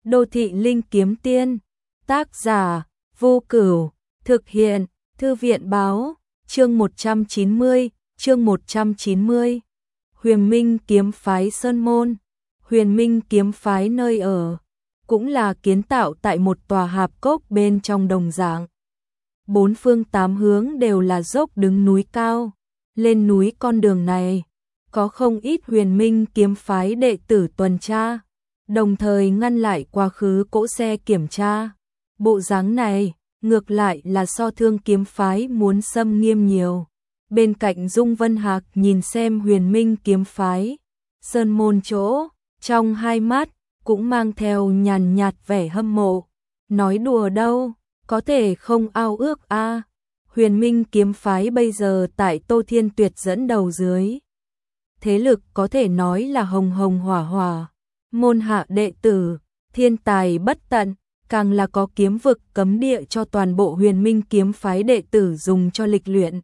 Đô thị linh kiếm tiên, tác giả, Vô Cửu, thực hiện, Thư viện báo, chương 190, chương 190. Huyền Minh kiếm phái Sơn Môn. Huyền Minh kiếm phái nơi ở, cũng là kiến tạo tại một tòa hạp cốc bên trong đồng dạng. Bốn phương tám hướng đều là dốc đứng núi cao, lên núi con đường này, có không ít Huyền Minh kiếm phái đệ tử tuần tra, đồng thời ngăn lại quá khứ cỗ xe kiểm tra. Bộ dáng này, ngược lại là so Thương kiếm phái muốn xâm nghiêm nhiều. Bên cạnh Dung Vân Hạc nhìn xem Huyền Minh kiếm phái, Sơn Môn chỗ, trong hai mắt, cũng mang theo nhàn nhạt vẻ hâm mộ. Nói đùa đâu, có thể không ao ước a. Huyền Minh kiếm phái bây giờ tại Tô Thiên Tuyệt dẫn đầu dưới. Thế lực có thể nói là hồng hồng hỏa hỏa, môn hạ đệ tử, thiên tài bất tận, càng là có kiếm vực cấm địa cho toàn bộ Huyền Minh kiếm phái đệ tử dùng cho lịch luyện.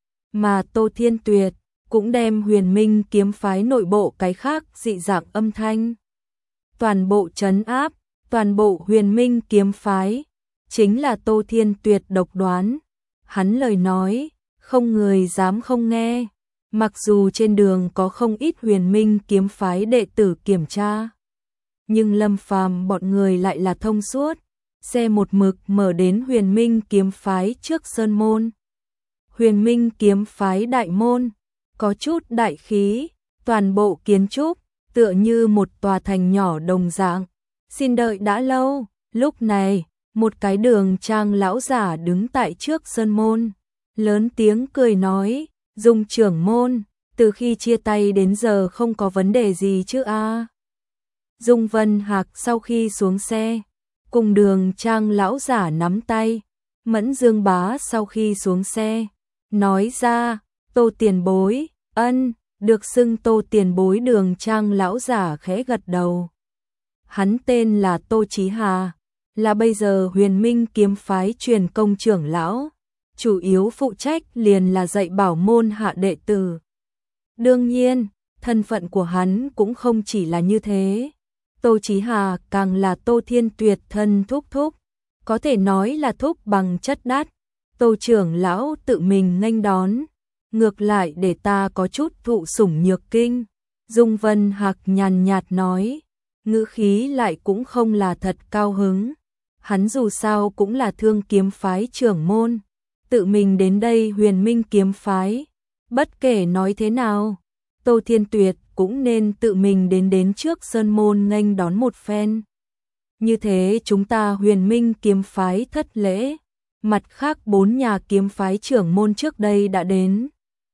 Mà Tô Thiên Tuyệt cũng đem Huyền Minh kiếm phái nội bộ cái khác dị dạng âm thanh toàn bộ trấn áp, toàn bộ Huyền Minh kiếm phái chính là Tô Thiên Tuyệt độc đoán. Hắn lời nói, không người dám không nghe. Mặc dù trên đường có không ít Huyền Minh kiếm phái đệ tử kiểm tra, nhưng Lâm Phàm bọn người lại là thông suốt, xe một mực mở đến Huyền Minh kiếm phái trước sơn môn. Huyền Minh kiếm phái đại môn, có chút đại khí, toàn bộ kiến trúc, tựa như một tòa thành nhỏ đồng dạng. Xin đợi đã lâu, lúc này, một cái đường trang lão giả đứng tại trước sơn môn, lớn tiếng cười nói, Dung trưởng môn, từ khi chia tay đến giờ không có vấn đề gì chứ a? Dung Vân Hạc sau khi xuống xe, cùng đường trang lão giả nắm tay, Mẫn Dương Bá sau khi xuống xe, nói ra, Tô tiền bối, ân, được xưng Tô tiền bối. Đường trang lão giả khẽ gật đầu. Hắn tên là Tô Chí Hà, là bây giờ Huyền Minh kiếm phái truyền công trưởng lão, chủ yếu phụ trách liền là dạy bảo môn hạ đệ tử. Đương nhiên, thân phận của hắn cũng không chỉ là như thế. Tô Chí Hà càng là Tô Thiên Tuyệt thân thúc thúc, có thể nói là thúc bằng chất đắt. Tô trưởng lão tự mình nghênh đón, ngược lại để ta có chút thụ sủng nhược kinh. Dung Vân Hạc nhàn nhạt nói, ngữ khí lại cũng không là thật cao hứng. Hắn dù sao cũng là Thương kiếm phái trưởng môn, tự mình đến đây Huyền Minh kiếm phái, bất kể nói thế nào, Tô Thiên Tuyệt cũng nên tự mình đến trước sơn môn nghênh đón một phen. Như thế chúng ta Huyền Minh kiếm phái thất lễ, mặt khác bốn nhà kiếm phái trưởng môn trước đây đã đến.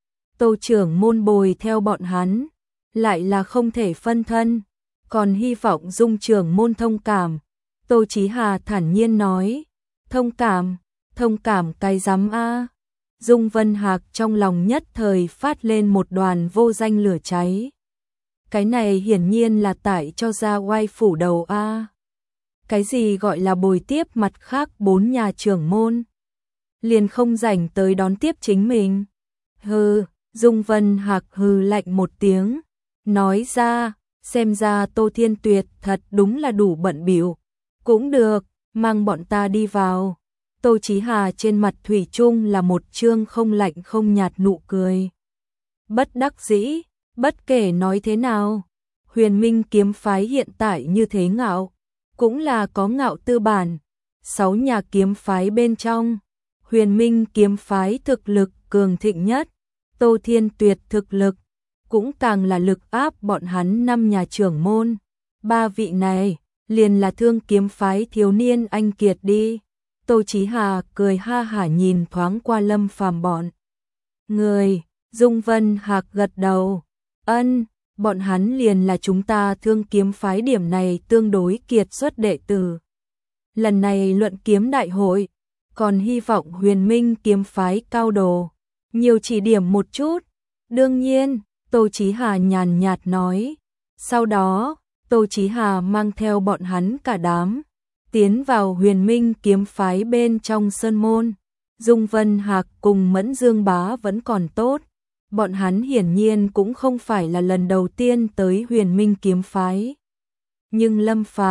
Tô trưởng môn bồi theo bọn hắn, lại là không thể phân thân, còn hy vọng Dung trưởng môn thông cảm. Tô Chí Hà thản nhiên nói, thông cảm cái dám a. Dung Vân Hạc trong lòng nhất thời phát lên một đoàn vô danh lửa cháy. Cái này hiển nhiên là tại cho ra oai phủ đầu a. Cái gì gọi là bồi tiếp mặt khác bốn nhà trưởng môn, liền không rảnh tới đón tiếp chính mình. Hừ, Dung Vân Hạc hừ lạnh một tiếng, nói ra, xem ra Tô Thiên Tuyệt thật đúng là đủ bận bịu. Cũng được, mang bọn ta đi vào. Tô Chí Hà trên mặt thủy chung là một trương không lạnh không nhạt nụ cười. Bất đắc dĩ, bất kể nói thế nào, Huyền Minh kiếm phái hiện tại như thế ngạo, cũng là có ngạo tư bản. 6 nhà kiếm phái bên trong, Huyền Minh kiếm phái thực lực cường thịnh nhất, Tô Thiên Tuyệt thực lực cũng càng là lực áp bọn hắn 5 nhà trưởng môn. 3 vị này liền là Thương kiếm phái thiếu niên anh kiệt đi. Tô Chí Hà cười ha hả nhìn thoáng qua Lâm Phàm bọn người. Dung Vân Hạc gật đầu, ân, bọn hắn liền là chúng ta Thương kiếm phái điểm này tương đối kiệt xuất đệ tử. Lần này luận kiếm đại hội, còn hy vọng Huyền Minh kiếm phái cao đồ nhiều chỉ điểm một chút. Đương nhiên, Tô Chí Hà nhàn nhạt nói. Sau đó, Tô Chí Hà mang theo bọn hắn cả đám tiến vào Huyền Minh kiếm phái bên trong sơn môn. Dung Vân Hạc cùng Mẫn Dương Bá vẫn còn tốt, bọn hắn hiển nhiên cũng không phải là lần đầu tiên tới Huyền Minh kiếm phái. Nhưng Lâm Phàm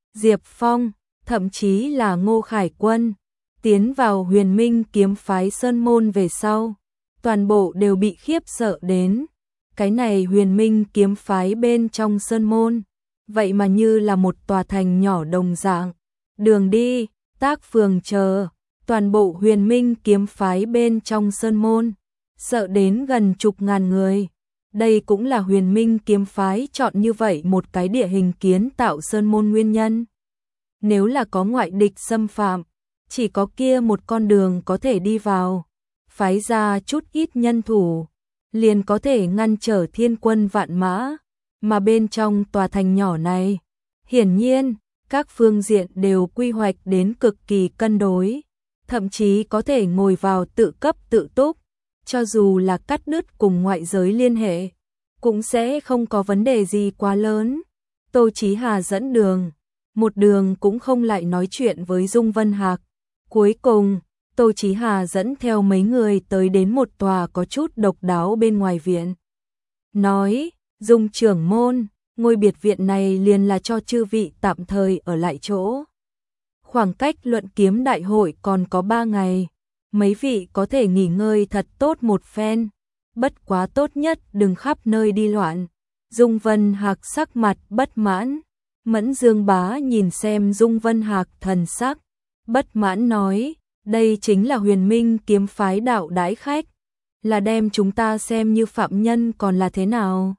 Diệp Phong, thậm chí là Ngô Khải Quân, tiến vào Huyền Minh kiếm phái sơn môn về sau, toàn bộ đều bị khiếp sợ đến. Cái này Huyền Minh kiếm phái bên trong sơn môn, vậy mà như là một tòa thành nhỏ đồng dạng. Đường đi, tác phường chờ, toàn bộ Huyền Minh kiếm phái bên trong sơn môn, sợ đến gần chục ngàn người. Đây cũng là Huyền Minh kiếm phái chọn như vậy một cái địa hình kiến tạo sơn môn nguyên nhân. Nếu là có ngoại địch xâm phạm, chỉ có kia một con đường có thể đi vào, phái ra chút ít nhân thủ, liền có thể ngăn trở thiên quân vạn mã, mà bên trong tòa thành nhỏ này, hiển nhiên, các phương diện đều quy hoạch đến cực kỳ cân đối, thậm chí có thể ngồi vào tự cấp tự túc, cho dù là cắt đứt cùng ngoại giới liên hệ, cũng sẽ không có vấn đề gì quá lớn. Tô Chí Hà dẫn đường, một đường cũng không lại nói chuyện với Dung Vân Hạc. Cuối cùng, Tô Chí Hà dẫn theo mấy người tới đến một tòa có chút độc đáo bên ngoài viện. Nói, Dung trưởng môn, ngôi biệt viện này liền là cho chư vị tạm thời ở lại chỗ. Khoảng cách luận kiếm đại hội còn có 3 ngày, mấy vị có thể nghỉ ngơi thật tốt một phen, bất quá tốt nhất đừng khắp nơi đi loạn. Dung Vân Hạc sắc mặt bất mãn, Mẫn Dương Bá nhìn xem Dung Vân Hạc thần sắc, bất mãn nói, đây chính là Huyền Minh kiếm phái đạo đãi khách, là đem chúng ta xem như phạm nhân còn là thế nào?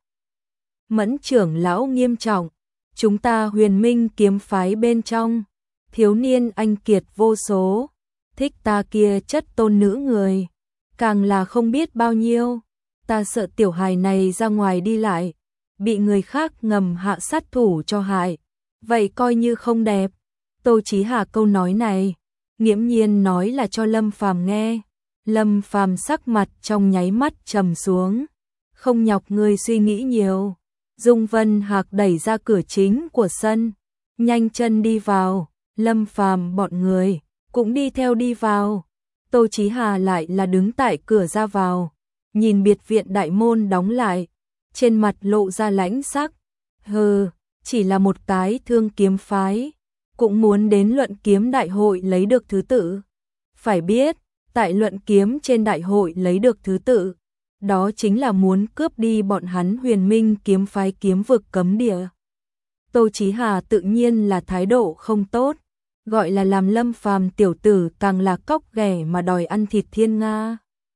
Mẫn trưởng lão nghiêm trọng, chúng ta Huyền Minh kiếm phái bên trong, thiếu niên anh kiệt vô số, thích ta kia chất tôn nữ người, càng là không biết bao nhiêu, ta sợ tiểu hài này ra ngoài đi lại, bị người khác ngầm hạ sát thủ cho hại, vậy coi như không đẹp. Tô Chí Hà câu nói này, nghiễm nhiên nói là cho Lâm Phàm nghe. Lâm Phàm sắc mặt trong nháy mắt trầm xuống, không nhọc ngươi suy nghĩ nhiều. Dung Vân Hạc đẩy ra cửa chính của sân, nhanh chân đi vào, Lâm Phàm bọn người cũng đi theo đi vào. Tô Chí Hà lại là đứng tại cửa ra vào, nhìn biệt viện đại môn đóng lại, trên mặt lộ ra lãnh sắc. Hừ, chỉ là một cái thương kiếm phái, cũng muốn đến luận kiếm đại hội lấy được thứ tự. Phải biết, tại luận kiếm trên đại hội lấy được thứ tự, đó chính là muốn cướp đi bọn hắn Huyền Minh kiếm phái kiếm vực cấm địa. Tô Chí Hà tự nhiên là thái độ không tốt, gọi là làm Lâm Phàm tiểu tử càng là cóc ghẻ mà đòi ăn thịt thiên nga.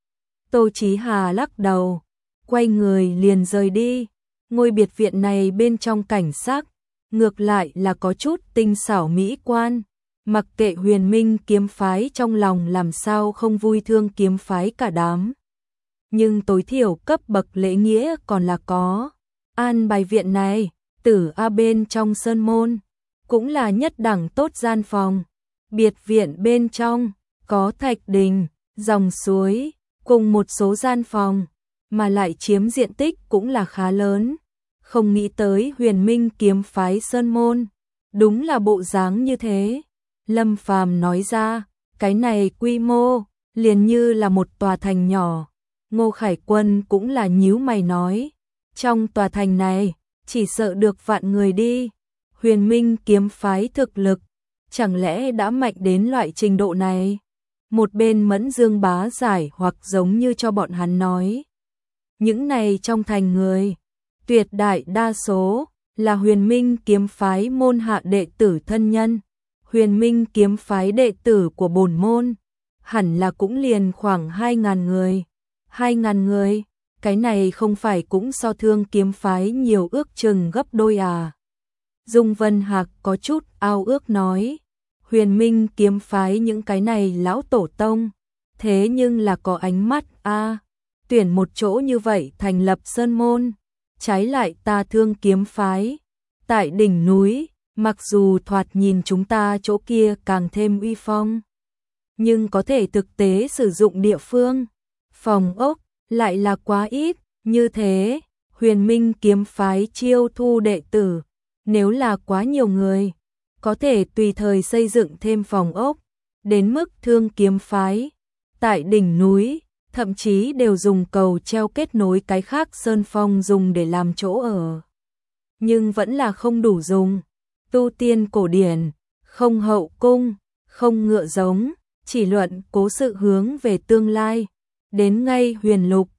Tô Chí Hà lắc đầu, quay người liền rời đi. Ngôi biệt viện này bên trong cảnh sắc, ngược lại là có chút tinh xảo mỹ quan. Mặc kệ Huyền Minh kiếm phái trong lòng làm sao không vui thương kiếm phái cả đám, nhưng tối thiểu cấp bậc lễ nghĩa còn là có. An bài viện này, Tử A bên trong sơn môn, cũng là nhất đẳng tốt gian phòng. Biệt viện bên trong có thạch đình, dòng suối, cùng một số gian phòng, mà lại chiếm diện tích cũng là khá lớn. Không nghĩ tới Huyền Minh kiếm phái sơn môn, đúng là bộ dáng như thế. Lâm Phàm nói ra, cái này quy mô, liền như là một tòa thành nhỏ. Ngô Khải Quân cũng là nhíu mày nói, trong tòa thành này, chỉ sợ được vạn người đi. Huyền Minh kiếm phái thực lực, chẳng lẽ đã mạnh đến loại trình độ này? Một bên Mẫn Dương Bá giải hoặc giống như cho bọn hắn nói. Những này trong thành người, tuyệt đại đa số, là Huyền Minh kiếm phái môn hạ đệ tử thân nhân. Huyền Minh kiếm phái đệ tử của bổn môn, hẳn là cũng liền khoảng 2.000 người. 2.000 người, cái này không phải cũng so thương kiếm phái nhiều ước chừng gấp đôi à. Dung Vân Hạc có chút ao ước nói, Huyền Minh kiếm phái những cái này lão tổ tông, thế nhưng là có ánh mắt a, tuyển một chỗ như vậy thành lập sơn môn, trái lại ta thương kiếm phái, tại đỉnh núi, mặc dù thoạt nhìn chúng ta chỗ kia càng thêm uy phong, nhưng có thể thực tế sử dụng địa phương, phòng ốc, lại là quá ít. Như thế, Huyền Minh kiếm phái chiêu thu đệ tử, nếu là quá nhiều người, có thể tùy thời xây dựng thêm phòng ốc, đến mức thương kiếm phái, tại đỉnh núi, thậm chí đều dùng cầu treo kết nối cái khác sơn phong dùng để làm chỗ ở. Nhưng vẫn là không đủ dùng. tu tiên cổ điển, không hậu cung, không ngựa giống, chỉ luận cố sự hướng về tương lai. Đến ngay huyền lục,